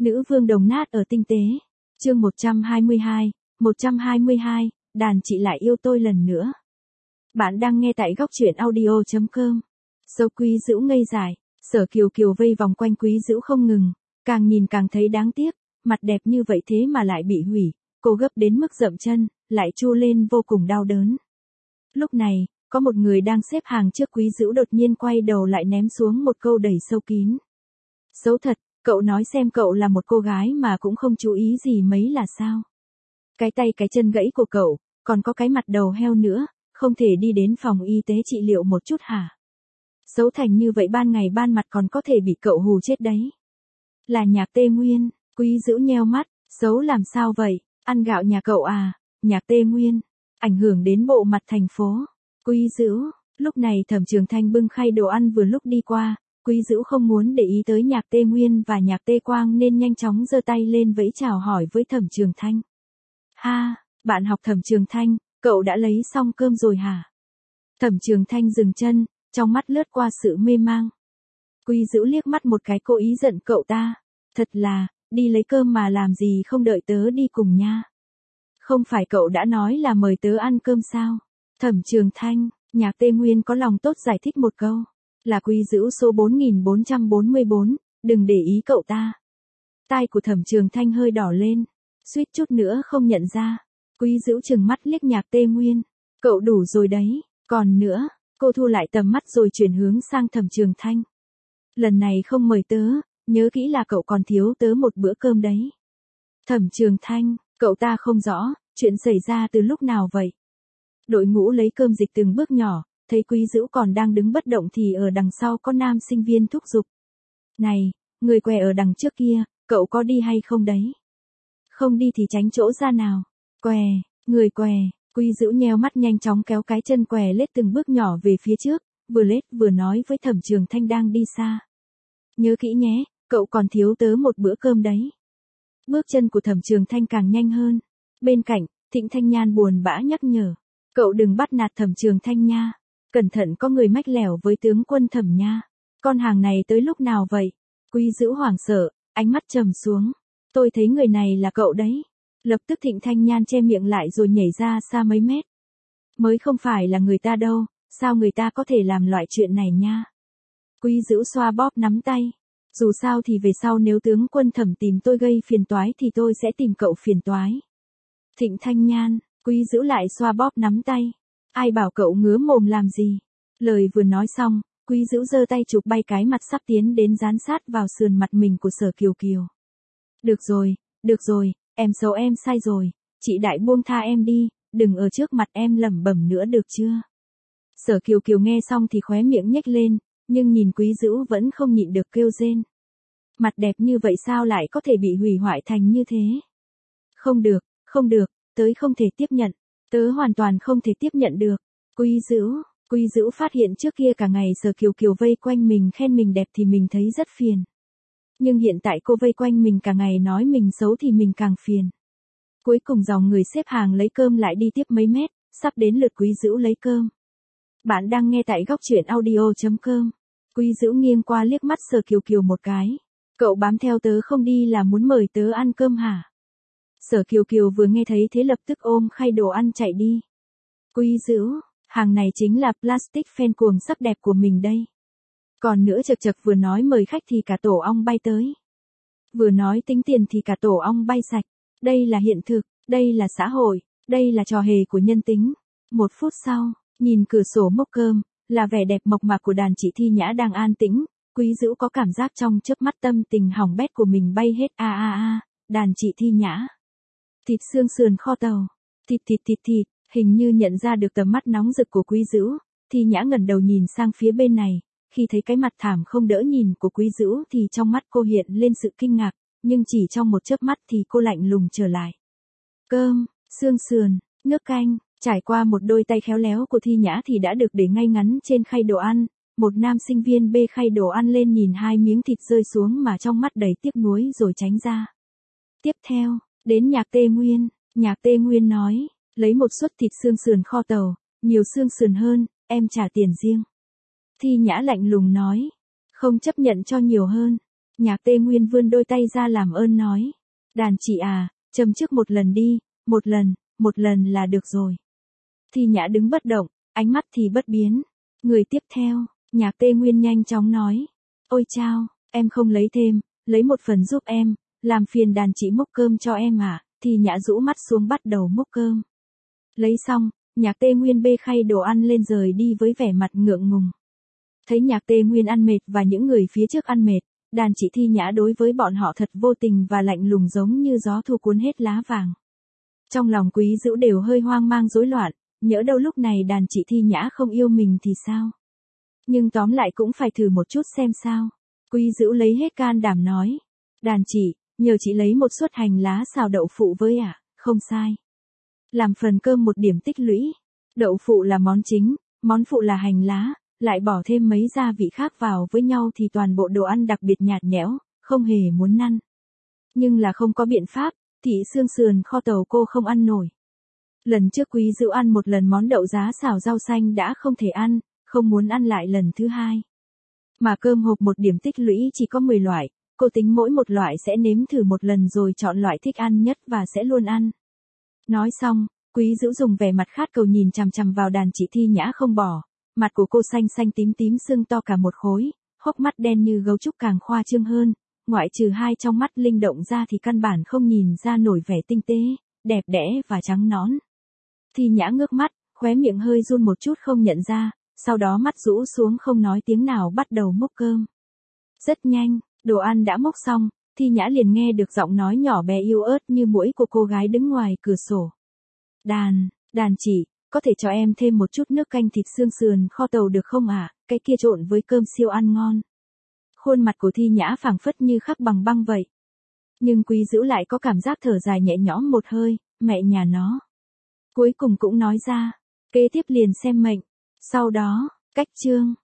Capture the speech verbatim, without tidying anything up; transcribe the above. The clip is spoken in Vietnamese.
Nữ vương đồng nát ở tinh tế. Chương một trăm hai mươi hai, một trăm hai mươi hai, đàn chị lại yêu tôi lần nữa. Bạn đang nghe tại góc truyện audio chấm com. Sâu Quý Dữu ngây dại, Sở Kiều Kiều vây vòng quanh Quý Dữu không ngừng, càng nhìn càng thấy đáng tiếc, mặt đẹp như vậy thế mà lại bị hủy, cô gấp đến mức dậm chân, lại chu lên vô cùng đau đớn. Lúc này, có một người đang xếp hàng trước Quý Dữu đột nhiên quay đầu lại ném xuống một câu đầy sâu kín. Xấu thật, cậu nói xem cậu là một cô gái mà cũng không chú ý gì mấy là sao? Cái tay cái chân gãy của cậu, còn có cái mặt đầu heo nữa, không thể đi đến phòng y tế trị liệu một chút hả? Xấu thành như vậy ban ngày ban mặt còn có thể bị cậu hù chết đấy. Là Nhạc Tê Nguyên. Quý Dữu nheo mắt, xấu làm sao vậy, ăn gạo nhà cậu à? Nhạc Tê Nguyên, ảnh hưởng đến bộ mặt thành phố. Quý Dữu, lúc này Thẩm Trường Thanh bưng khay đồ ăn vừa lúc đi qua, Quý Dữu không muốn để ý tới Nhạc Tê Nguyên và Nhạc Tê Quang nên nhanh chóng giơ tay lên vẫy chào hỏi với Thẩm Trường Thanh. Ha, bạn học Thẩm Trường Thanh, cậu đã lấy xong cơm rồi hả? Thẩm Trường Thanh dừng chân, trong mắt lướt qua sự mê mang. Quý Dữu liếc mắt một cái cố ý giận cậu ta. Thật là, đi lấy cơm mà làm gì không đợi tớ đi cùng nha. Không phải cậu đã nói là mời tớ ăn cơm sao? Thẩm Trường Thanh, Nhạc Tê Nguyên có lòng tốt giải thích một câu. Là Quý Dữu số bốn nghìn bốn trăm bốn mươi bốn, đừng để ý cậu ta. Tai của Thẩm Trường Thanh hơi đỏ lên, suýt chút nữa không nhận ra. Quý Dữu trừng mắt liếc Nhạc Tê Nguyên. Cậu đủ rồi đấy, còn nữa, cô thu lại tầm mắt rồi chuyển hướng sang Thẩm Trường Thanh. Lần này không mời tớ, nhớ kỹ là cậu còn thiếu tớ một bữa cơm đấy. Thẩm Trường Thanh, cậu ta không rõ, chuyện xảy ra từ lúc nào vậy? Đội ngũ lấy cơm dịch từng bước nhỏ, thấy Quý Dữu còn đang đứng bất động thì ở đằng sau có nam sinh viên thúc giục. Này, người què ở đằng trước kia, cậu có đi hay không đấy? Không đi thì tránh chỗ ra nào. Què, người què. Quý Dữu nheo mắt nhanh chóng kéo cái chân què lết từng bước nhỏ về phía trước, vừa lết vừa nói với Thẩm Trường Thanh đang đi xa. Nhớ kỹ nhé, cậu còn thiếu tớ một bữa cơm đấy. Bước chân của Thẩm Trường Thanh càng nhanh hơn. Bên cạnh, Thịnh Thanh Nhan buồn bã nhắc nhở. Cậu đừng bắt nạt Thẩm Trường Thanh nha. Cẩn thận có người mách lẻo với tướng quân Thẩm nha. Con hàng này tới lúc nào vậy? Quý Dữu hoảng sợ, ánh mắt trầm xuống. Tôi thấy người này là cậu đấy. Lập tức Thịnh Thanh Nhan che miệng lại rồi nhảy ra xa mấy mét. Mới không phải là người ta đâu, sao người ta có thể làm loại chuyện này nha. Quý Dữu xoa bóp nắm tay. Dù sao thì về sau nếu tướng quân Thẩm tìm tôi gây phiền toái thì tôi sẽ tìm cậu phiền toái. Thịnh Thanh Nhan, Quý Dữu lại xoa bóp nắm tay. Ai bảo cậu ngứa mồm làm gì? Lời vừa nói xong, Quý Dữu giơ tay chụp bay cái mặt sắp tiến đến dán sát vào sườn mặt mình của Sở Kiều Kiều. Được rồi, được rồi, em xấu em sai rồi, chị đại buông tha em đi, đừng ở trước mặt em lẩm bẩm nữa được chưa? Sở Kiều Kiều nghe xong thì khóe miệng nhếch lên, nhưng nhìn Quý Dữu vẫn không nhịn được kêu rên. Mặt đẹp như vậy sao lại có thể bị hủy hoại thành như thế? Không được, không được, tớ không thể tiếp nhận, tớ hoàn toàn không thể tiếp nhận được. Quý Dữu, Quý Dữu phát hiện trước kia cả ngày Sở Kiều Kiều vây quanh mình khen mình đẹp thì mình thấy rất phiền. Nhưng hiện tại cô vây quanh mình cả ngày nói mình xấu thì mình càng phiền. Cuối cùng dòng người xếp hàng lấy cơm lại đi tiếp mấy mét, sắp đến lượt Quý Dữu lấy cơm. Bạn đang nghe tại góc truyện audio chấm com. Quý Dữu nghiêng qua liếc mắt Sở Kiều Kiều một cái. Cậu bám theo tớ không đi là muốn mời tớ ăn cơm hả? Sở Kiều Kiều vừa nghe thấy thế lập tức ôm khay đồ ăn chạy đi. Quý Dữu, hàng này chính là plastic fan cuồng sắc đẹp của mình đây. Còn nữa chật chật vừa nói mời khách thì cả tổ ong bay tới. Vừa nói tính tiền thì cả tổ ong bay sạch. Đây là hiện thực, đây là xã hội, đây là trò hề của nhân tính. Một phút sau, nhìn cửa sổ mốc cơm, là vẻ đẹp mộc mạc của đàn chị Thi Nhã đang an tĩnh. Quý Dữu có cảm giác trong chớp mắt tâm tình hỏng bét của mình bay hết a a a, đàn chị Thi Nhã. Thịt xương sườn kho tàu, thịt thịt thịt thịt, hình như nhận ra được tầm mắt nóng rực của Quý Dữu, Thi Nhã ngẩng đầu nhìn sang phía bên này, khi thấy cái mặt thảm không đỡ nhìn của Quý Dữu thì trong mắt cô hiện lên sự kinh ngạc, nhưng chỉ trong một chớp mắt thì cô lạnh lùng trở lại. Cơm, xương sườn, nước canh, trải qua một đôi tay khéo léo của Thi Nhã thì đã được để ngay ngắn trên khay đồ ăn. Một nam sinh viên bê khay đồ ăn lên nhìn hai miếng thịt rơi xuống mà trong mắt đầy tiếc nuối rồi tránh ra. Tiếp theo, đến Nhạc Tê Nguyên, Nhạc Tê Nguyên nói, lấy một suất thịt xương sườn kho tàu, nhiều xương sườn hơn, em trả tiền riêng. Thi Nhã lạnh lùng nói, không chấp nhận cho nhiều hơn. Nhạc Tê Nguyên vươn đôi tay ra làm ơn nói. Đàn chị à, châm trước một lần đi, một lần, một lần là được rồi. Thi Nhã đứng bất động, ánh mắt thì bất biến. Người tiếp theo, Nhạc Tê Nguyên nhanh chóng nói. Ôi chao, em không lấy thêm, lấy một phần giúp em, làm phiền đàn chị múc cơm cho em à. Thi Nhã rũ mắt xuống bắt đầu múc cơm. Lấy xong, Nhạc Tê Nguyên bê khay đồ ăn lên rời đi với vẻ mặt ngượng ngùng. Thấy Nhạc Tê Nguyên ăn mệt và những người phía trước ăn mệt, đàn chị Thi Nhã đối với bọn họ thật vô tình và lạnh lùng giống như gió thu cuốn hết lá vàng. Trong lòng Quý Dữu đều hơi hoang mang rối loạn, nhỡ đâu lúc này đàn chị Thi Nhã không yêu mình thì sao? Nhưng tóm lại cũng phải thử một chút xem sao. Quý Dữu lấy hết can đảm nói. Đàn chị, nhờ chị lấy một suất hành lá xào đậu phụ với ạ, à? Không sai. Làm phần cơm một điểm tích lũy. Đậu phụ là món chính, món phụ là hành lá, lại bỏ thêm mấy gia vị khác vào với nhau thì toàn bộ đồ ăn đặc biệt nhạt nhẽo, không hề muốn năn. Nhưng là không có biện pháp, thị xương sườn kho tàu cô không ăn nổi. Lần trước Quý Dữu ăn một lần món đậu giá xào rau xanh đã không thể ăn, không muốn ăn lại lần thứ hai. Mà cơm hộp một điểm tích lũy chỉ có mười loại, cô tính mỗi một loại sẽ nếm thử một lần rồi chọn loại thích ăn nhất và sẽ luôn ăn. Nói xong, Quý Dữu dùng vẻ mặt khát cầu nhìn chằm chằm vào đàn chị Thi Nhã không bỏ. Mặt của cô xanh xanh tím tím sưng to cả một khối, hốc mắt đen như gấu trúc càng khoa trương hơn, ngoại trừ hai trong mắt linh động ra thì căn bản không nhìn ra nổi vẻ tinh tế, đẹp đẽ và trắng nõn. Thi Nhã ngước mắt, khóe miệng hơi run một chút không nhận ra, sau đó mắt rũ xuống không nói tiếng nào bắt đầu múc cơm. Rất nhanh, đồ ăn đã múc xong, Thi Nhã liền nghe được giọng nói nhỏ bé yếu ớt như muỗi của cô gái đứng ngoài cửa sổ. Đàn, đàn chị, có thể cho em thêm một chút nước canh thịt xương sườn kho tàu được không ạ, à? Cái kia trộn với cơm siêu ăn ngon. Khuôn mặt của Thi Nhã phảng phất như khắc bằng băng vậy. Nhưng Quý Dữu lại có cảm giác thở dài nhẹ nhõm một hơi, mẹ nhà nó. Cuối cùng cũng nói ra, kế tiếp liền xem mệnh. Sau đó, cách chương.